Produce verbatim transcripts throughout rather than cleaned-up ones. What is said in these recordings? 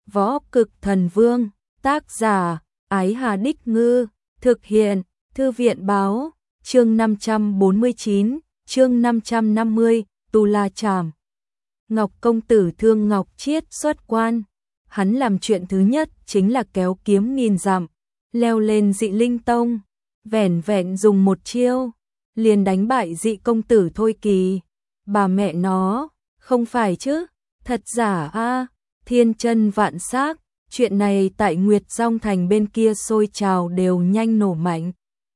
Võ Cực Thần Vương, tác giả, Ái Hà Đích Ngư, thực hiện, Thư viện báo, chương năm trăm bốn mươi chín, chương năm trăm năm mươi, Tu La Trảm. Ngọc công tử thương Ngọc Chiết xuất quan, hắn làm chuyện thứ nhất chính là kéo kiếm nghìn dặm, leo lên Dị Linh Tông, vẻn vẹn dùng một chiêu, liền đánh bại Dị công tử Thôi Kỳ. Bà mẹ nó, không phải chứ, thật giả a, thiên chân vạn xác, chuyện này tại Nguyệt Dòng Thành bên kia sôi trào đều nhanh nổ mạnh.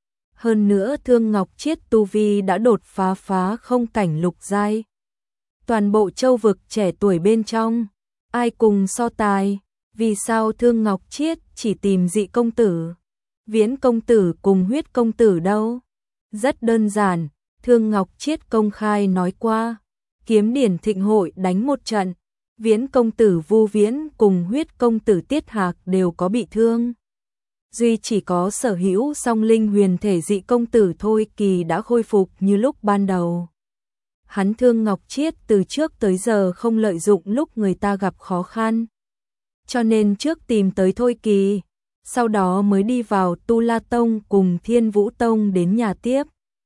Hơn nữa Thương Ngọc Chiết tu vi đã đột phá phá không cảnh lục giai. Toàn bộ châu vực trẻ tuổi bên trong, ai cùng so tài, vì sao Thương Ngọc Chiết chỉ tìm Dị công tử, Viễn công tử cùng Huyết công tử đâu? Rất đơn giản, Thương Ngọc Chiết công khai nói qua, Kiếm Điển Thịnh hội đánh một trận, Viễn công tử Vu Viễn cùng Huyết công tử Tiết Hạc đều có bị thương. Duy chỉ có sở hữu song linh huyền thể Dị công tử Thôi Kỳ đã khôi phục như lúc ban đầu. Hắn Thương Ngọc Chiết từ trước tới giờ không lợi dụng lúc người ta gặp khó khăn, cho nên trước tìm tới Thôi Kỳ, sau đó mới đi vào Tu La Tông cùng Thiên Vũ Tông đến nhà tiếp.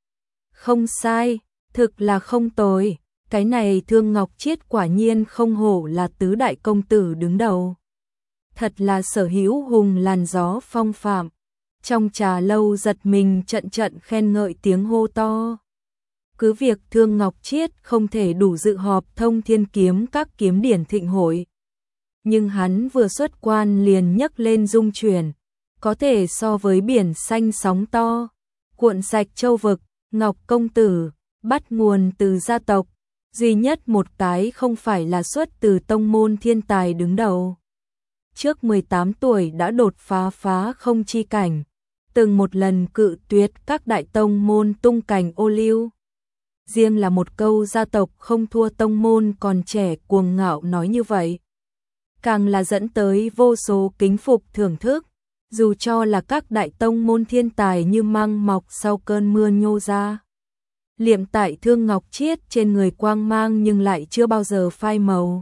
Không sai, thực là không tồi, cái này Thương Ngọc Chiết quả nhiên không hổ là tứ đại công tử đứng đầu. Thật là sở hữu hùng làn gió phong phạm, trong trà lâu giật mình trận trận khen ngợi tiếng hô to. Cứ việc Thương Ngọc Chiết không thể đủ dự họp Thông Thiên Kiếm các kiếm điển thịnh hội, nhưng hắn vừa xuất quan liền nhấc lên dung chuyển, có thể so với biển xanh sóng to, cuộn sạch châu vực. Ngọc công tử, bắt nguồn từ gia tộc, duy nhất một cái không phải là xuất từ tông môn thiên tài đứng đầu. Trước mười tám tuổi đã đột phá phá không chi cảnh, từng một lần cự tuyệt các đại tông môn tung cảnh ô liu. Riêng là một câu gia tộc không thua tông môn còn trẻ cuồng ngạo nói như vậy, càng là dẫn tới vô số kính phục thưởng thức, dù cho là các đại tông môn thiên tài như măng mọc sau cơn mưa nhô ra. Liệm tại Thương Ngọc Chiết trên người quang mang nhưng lại chưa bao giờ phai màu.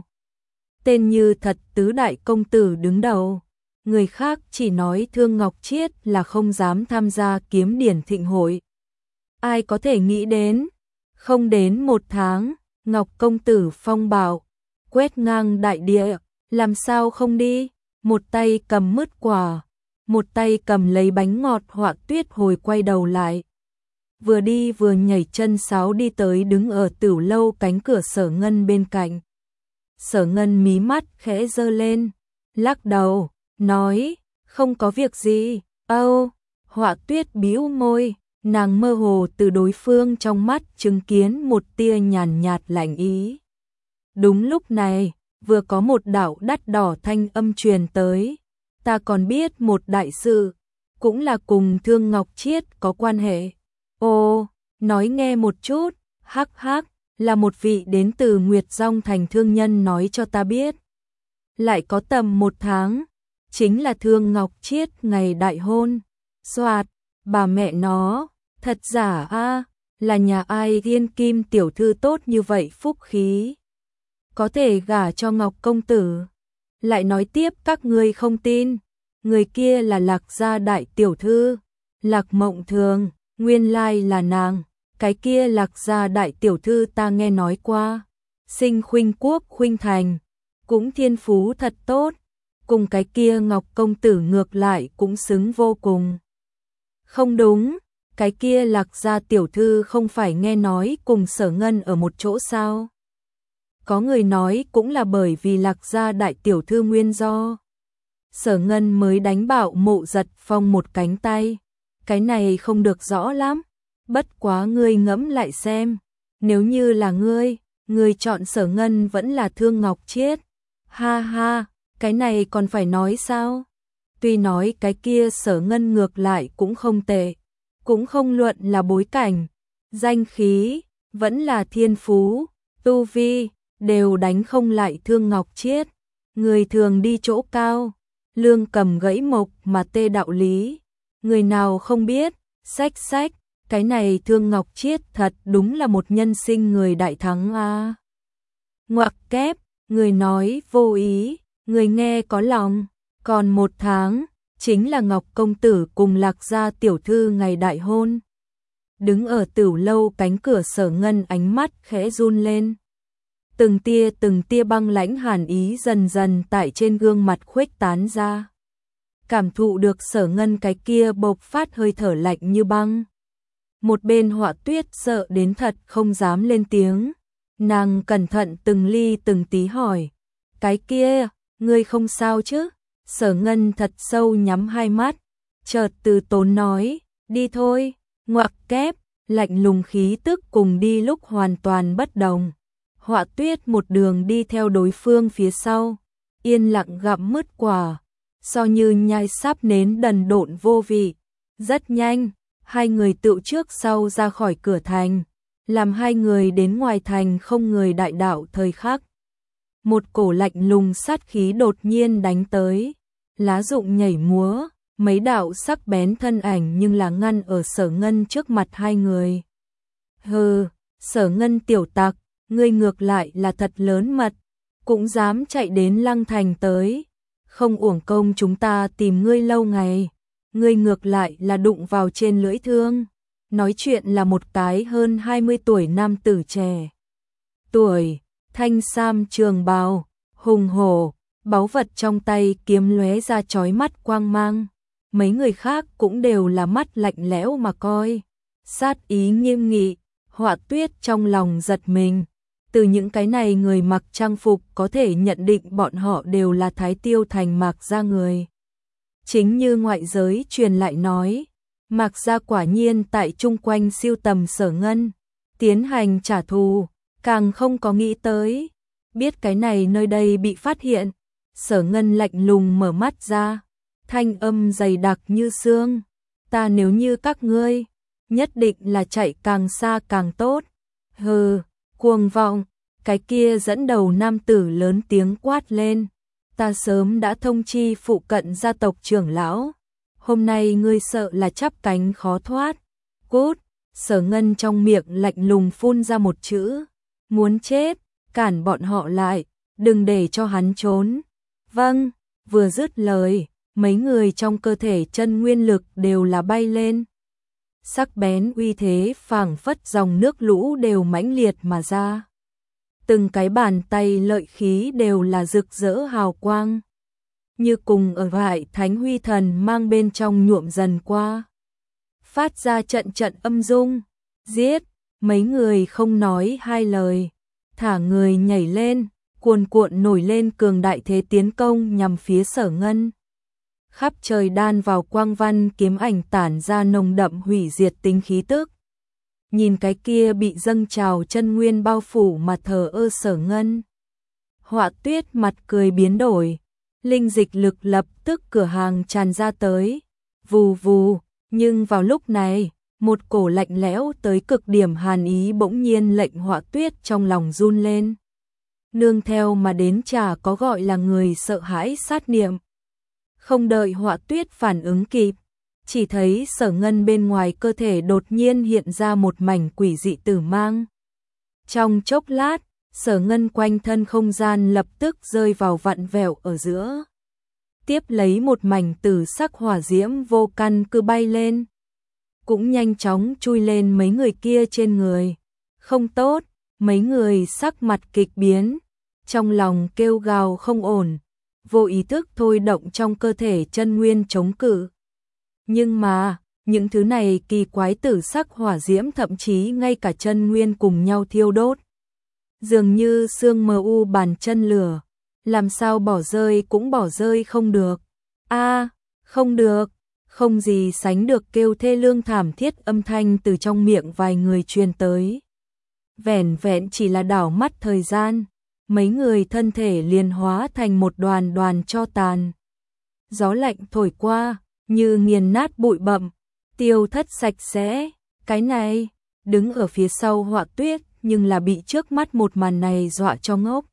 Tên như thật tứ đại công tử đứng đầu, người khác chỉ nói Thương Ngọc Chiết là không dám tham gia kiếm điển thịnh hội. Ai có thể nghĩ đến, không đến một tháng, Ngọc công tử phong bạo, quét ngang đại địa, làm sao không đi, một tay cầm mứt quả, một tay cầm lấy bánh ngọt Họa Tuyết hồi quay đầu lại. Vừa đi vừa nhảy chân sáo đi tới đứng ở Tửu lâu cánh cửa Sở Ngân bên cạnh. Sở Ngân mí mắt khẽ giơ lên, lắc đầu, nói, không có việc gì. Âu, Họa Tuyết bĩu môi, nàng mơ hồ từ đối phương trong mắt chứng kiến một tia nhàn nhạt lạnh ý. Đúng lúc này, vừa có một đạo đắt đỏ thanh âm truyền tới, ta còn biết một đại sự, cũng là cùng Thương Ngọc Chiết có quan hệ. Ồ, nói nghe một chút, hắc hắc, là một vị đến từ Nguyệt Dòng Thành thương nhân nói cho ta biết. Lại có tầm một tháng, chính là Thương Ngọc Chiết ngày đại hôn. Soạt, bà mẹ nó, thật giả a, là nhà ai thiên kim tiểu thư tốt như vậy phúc khí, có thể gả cho Ngọc công tử. Lại nói tiếp các ngươi không tin, người kia là Lạc gia đại tiểu thư, Lạc Mộng Thường, nguyên lai là nàng, cái kia Lạc gia đại tiểu thư ta nghe nói qua, sinh khuynh quốc khuynh thành, cũng thiên phú thật tốt, cùng cái kia Ngọc công tử ngược lại cũng xứng vô cùng. Không đúng, cái kia Lạc gia tiểu thư không phải nghe nói cùng Sở Ngân ở một chỗ sao? Có người nói cũng là bởi vì Lạc gia đại tiểu thư nguyên do, Sở Ngân mới đánh bạo Mộ Giật Phong một cánh tay. Cái này không được rõ lắm, bất quá ngươi ngẫm lại xem, nếu như là ngươi, ngươi chọn Sở Ngân vẫn là Thương Ngọc Chiết. Ha ha, cái này còn phải nói sao? Tuy nói cái kia Sở Ngân ngược lại cũng không tệ, cũng không luận là bối cảnh, danh khí, vẫn là thiên phú, tu vi, đều đánh không lại Thương Ngọc Chiết. Người thường đi chỗ cao, lương cầm gãy mộc mà tê đạo lý, người nào không biết. Sách sách, cái này Thương Ngọc Chiết thật đúng là một nhân sinh người đại thắng a. À. Ngoặc kép, người nói vô ý, Người nghe có lòng, còn một tháng, chính là Ngọc công tử cùng Lạc gia tiểu thư ngày đại hôn. Đứng ở Tửu lâu cánh cửa Sở Ngân ánh mắt khẽ run lên. Từng tia từng tia băng lãnh hàn ý dần dần tại trên gương mặt khuếch tán ra. Cảm thụ được Sở Ngân cái kia bộc phát hơi thở lạnh như băng. Một bên Họa Tuyết sợ đến thật không dám lên tiếng. Nàng cẩn thận từng ly từng tí hỏi. Cái kia, ngươi không sao chứ? Sở Ngân thật sâu nhắm hai mắt. Chợt từ tốn nói, đi thôi, ngoặc kép, lạnh lùng khí tức cùng đi lúc hoàn toàn bất đồng. Họa Tuyết một đường đi theo đối phương phía sau, yên lặng gặm mứt quả, so như nhai sáp nến đần độn vô vị. Rất nhanh, hai người tựu trước sau ra khỏi cửa thành, làm hai người đến ngoài thành không người đại đạo thời khắc. Một cổ lạnh lùng sát khí đột nhiên đánh tới, lá rụng nhảy múa, mấy đạo sắc bén thân ảnh nhưng là ngăn ở Sở Ngân trước mặt hai người. Hừ, Sở Ngân tiểu tặc, ngươi ngược lại là thật lớn mật, cũng dám chạy đến Lăng Thành tới, không uổng công chúng ta tìm ngươi lâu ngày, ngươi ngược lại là đụng vào trên lưỡi thương. Nói chuyện là một cái hơn hai mươi tuổi nam tử trẻ. Tuổi, thanh sam trường bào, hùng hổ, báu vật trong tay kiếm lóe ra chói mắt quang mang. Mấy người khác cũng đều là mắt lạnh lẽo mà coi. Sát ý nghiêm nghị, Họa Tuyết trong lòng giật mình. Từ những cái này người mặc trang phục có thể nhận định bọn họ đều là Thái Tiêu Thành Mạc gia người. Chính như ngoại giới truyền lại nói, Mạc gia quả nhiên tại chung quanh siêu tầm Sở Ngân, tiến hành trả thù, càng không có nghĩ tới. Biết cái này nơi đây bị phát hiện, Sở Ngân lạnh lùng mở mắt ra, thanh âm dày đặc như xương. Ta nếu như các ngươi, nhất định là chạy càng xa càng tốt. Hừ, cuồng vọng, cái kia dẫn đầu nam tử lớn tiếng quát lên. Ta sớm đã thông chi phụ cận gia tộc trưởng lão. Hôm nay ngươi sợ là chắp cánh khó thoát. Cút, Sở Ngân trong miệng lạnh lùng phun ra một chữ. Muốn chết, cản bọn họ lại, đừng để cho hắn trốn. Vâng, vừa dứt lời, mấy người trong cơ thể chân nguyên lực đều là bay lên. Sắc bén uy thế phảng phất dòng nước lũ đều mãnh liệt mà ra. Từng cái bàn tay lợi khí đều là rực rỡ hào quang, như cùng ở vại thánh huy thần mang bên trong nhuộm dần qua. Phát ra trận trận âm dung, giết, mấy người không nói hai lời, thả người nhảy lên, cuồn cuộn nổi lên cường đại thế tiến công nhằm phía Sở Ngân. Khắp trời đan vào quang văn kiếm ảnh tản ra nồng đậm hủy diệt tính khí tức. Nhìn cái kia bị dâng trào chân nguyên bao phủ mà thờ ơ Sở Ngân. Họa Tuyết mặt cười biến đổi, linh dịch lực lập tức cửa hàng tràn ra tới, vù vù, nhưng vào lúc này, một cổ lạnh lẽo tới cực điểm hàn ý bỗng nhiên lệnh Họa Tuyết trong lòng run lên. Nương theo mà đến chả có gọi là người sợ hãi sát niệm. Không đợi Họa Tuyết phản ứng kịp, chỉ thấy Sở Ngân bên ngoài cơ thể đột nhiên hiện ra một mảnh quỷ dị tử mang. Trong chốc lát, Sở Ngân quanh thân không gian lập tức rơi vào vặn vẹo ở giữa. Tiếp lấy một mảnh tử sắc hỏa diễm vô căn cứ bay lên. Cũng nhanh chóng chui lên mấy người kia trên người. Không tốt, mấy người sắc mặt kịch biến, trong lòng kêu gào không ổn, vô ý thức thôi động trong cơ thể chân nguyên chống cự. Nhưng mà, những thứ này kỳ quái tử sắc hỏa diễm thậm chí ngay cả chân nguyên cùng nhau thiêu đốt. Dường như sương mờ u bàn chân lửa, làm sao bỏ rơi cũng bỏ rơi không được. A, không được, không gì sánh được kêu thê lương thảm thiết âm thanh từ trong miệng vài người truyền tới. Vẻn vẹn chỉ là đảo mắt thời gian, mấy người thân thể liền hóa thành một đoàn đoàn tro tàn. Gió lạnh thổi qua, như nghiền nát bụi bặm, tiêu thất sạch sẽ. Cái này, đứng ở phía sau Họa Tuyết, nhưng là bị trước mắt một màn này dọa cho ngốc.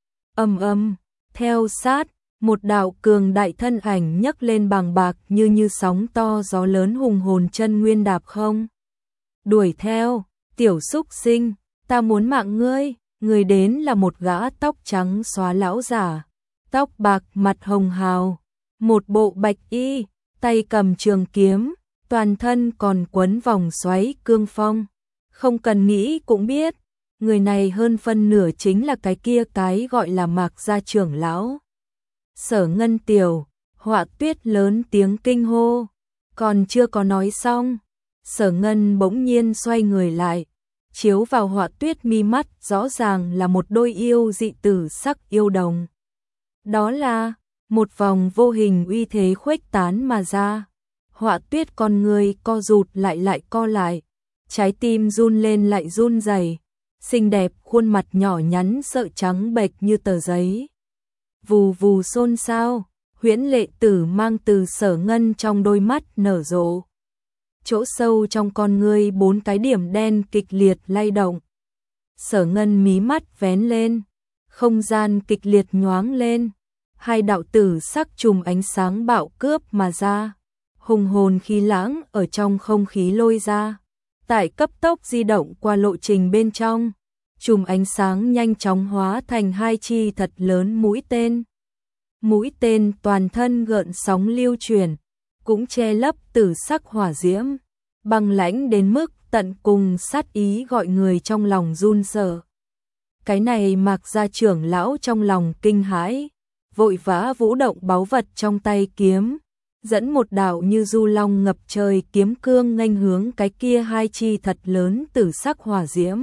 Ầm ầm, theo sát, một đạo cường đại thân ảnh nhấc lên bàng bạc như như sóng to gió lớn hùng hồn chân nguyên đạp không. Đuổi theo, tiểu xúc sinh, ta muốn mạng ngươi. Người đến là một gã tóc trắng xóa lão giả, tóc bạc mặt hồng hào, một bộ bạch y, tay cầm trường kiếm, toàn thân còn quấn vòng xoáy cương phong. Không cần nghĩ cũng biết, người này hơn phân nửa chính là cái kia cái gọi là Mạc gia trưởng lão. Sở Ngân tiểu, Họa Tuyết lớn tiếng kinh hô, còn chưa có nói xong, Sở Ngân bỗng nhiên xoay người lại, chiếu vào Họa Tuyết mi mắt rõ ràng là một đôi yêu dị tử sắc yêu đồng. Đó là một vòng vô hình uy thế khuếch tán mà ra. Họa Tuyết con người co rụt lại lại co lại, trái tim run lên lại run rẩy, xinh đẹp khuôn mặt nhỏ nhắn sợ trắng bệch như tờ giấy. Vù vù xôn xao, huyễn lệ tử mang từ Sở Ngân trong đôi mắt nở rộ. Chỗ sâu trong con ngươi bốn cái điểm đen kịch liệt lay động. Sở Ngân mí mắt vén lên, không gian kịch liệt nhoáng lên, hai đạo tử sắc chùm ánh sáng bạo cướp mà ra, hùng hồn khí lãng ở trong không khí lôi ra. Tại cấp tốc di động qua lộ trình bên trong, chùm ánh sáng nhanh chóng hóa thành hai chi thật lớn mũi tên. Mũi tên toàn thân gợn sóng lưu chuyển, cũng che lấp tử sắc hỏa diễm, băng lãnh đến mức tận cùng sát ý gọi người trong lòng run sợ. Cái này Mạc gia trưởng lão trong lòng kinh hãi, vội vã vũ động báu vật trong tay kiếm, dẫn một đạo như du long ngập trời kiếm cương nghênh hướng cái kia hai chi thật lớn tử sắc hỏa diễm.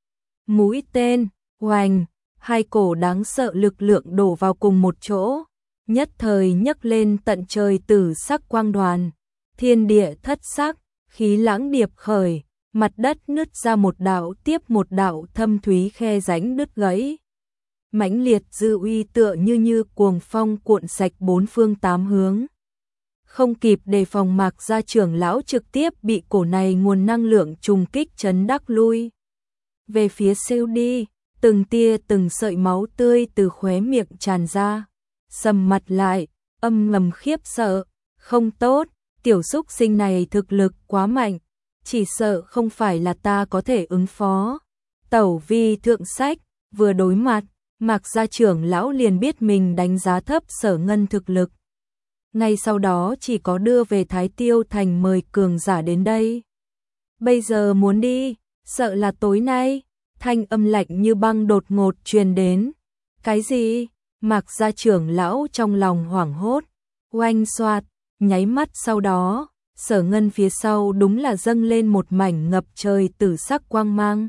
Mũi tên, oành, hai cổ đáng sợ lực lượng đổ vào cùng một chỗ, nhất thời nhấc lên tận trời tử sắc quang đoàn, thiên địa thất sắc, khí lãng điệp khởi, mặt đất nứt ra một đạo tiếp một đạo thâm thúy khe rãnh đứt gãy. Mãnh liệt dư uy tựa như như cuồng phong cuộn sạch bốn phương tám hướng. Không kịp đề phòng Mạc gia trưởng lão trực tiếp bị cổ này nguồn năng lượng trùng kích chấn đắc lui về phía siêu đi, từng tia từng sợi máu tươi từ khóe miệng tràn ra, sầm mặt lại, âm ngầm khiếp sợ, không tốt, tiểu xúc sinh này thực lực quá mạnh, chỉ sợ không phải là ta có thể ứng phó. Tẩu vi thượng sách, vừa đối mặt, Mạc gia trưởng lão liền biết mình đánh giá thấp Sở Ngân thực lực. Ngay sau đó chỉ có đưa về Thái Tiêu Thành mời cường giả đến đây. Bây giờ muốn đi, sợ là tối nay, thanh âm lạnh như băng đột ngột truyền đến. Cái gì? Mạc gia trưởng lão trong lòng hoảng hốt, oanh xoạt, nháy mắt sau đó, Sở Ngân phía sau đúng là dâng lên một mảnh ngập trời tử sắc quang mang.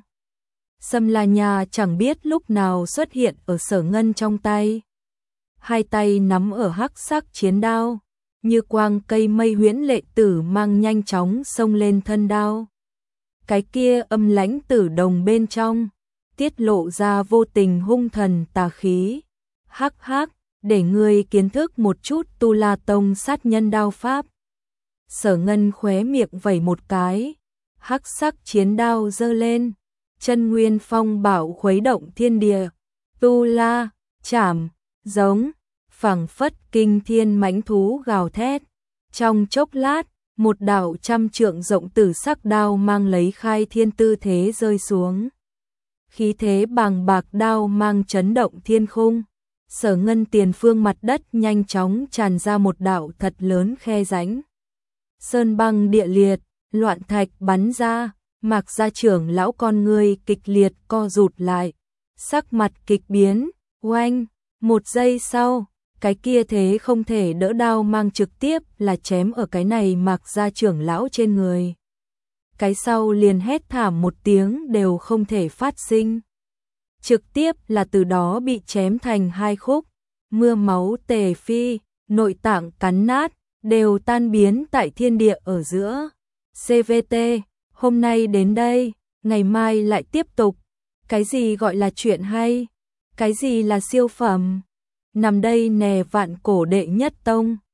Sâm La Nha chẳng biết lúc nào xuất hiện ở Sở Ngân trong tay. Hai tay nắm ở hắc sắc chiến đao, như quang cây mây huyễn lệ tử mang nhanh chóng xông lên thân đao. Cái kia âm lãnh tử đồng bên trong, tiết lộ ra vô tình hung thần tà khí. Hắc hắc, để ngươi kiến thức một chút Tu La Tông sát nhân đao pháp. Sở Ngân khóe miệng vẩy một cái, hắc sắc chiến đao giơ lên, chân nguyên phong bảo khuấy động thiên địa, tu la, chảm, giống, phảng phất kinh thiên mãnh thú gào thét. Trong chốc lát, một đạo trăm trượng rộng tử sắc đao mang lấy khai thiên tư thế rơi xuống. Khí thế bàng bạc đao mang chấn động thiên khung. Sở Ngân tiền phương mặt đất nhanh chóng tràn ra một đạo thật lớn khe rãnh. Sơn băng địa liệt, loạn thạch bắn ra, Mạc gia trưởng lão con người kịch liệt co rụt lại, sắc mặt kịch biến, oanh, một giây sau, cái kia thế không thể đỡ đao mang trực tiếp là chém ở cái này Mạc gia trưởng lão trên người. Cái sau liền hét thảm một tiếng đều không thể phát sinh. Trực tiếp là từ đó bị chém thành hai khúc, mưa máu tề phi, nội tạng cắn nát, đều tan biến tại thiên địa ở giữa. xê vê tê, hôm nay đến đây, ngày mai lại tiếp tục. Cái gì gọi là chuyện hay? Cái gì là siêu phẩm? Nằm đây nè vạn cổ đệ nhất tông.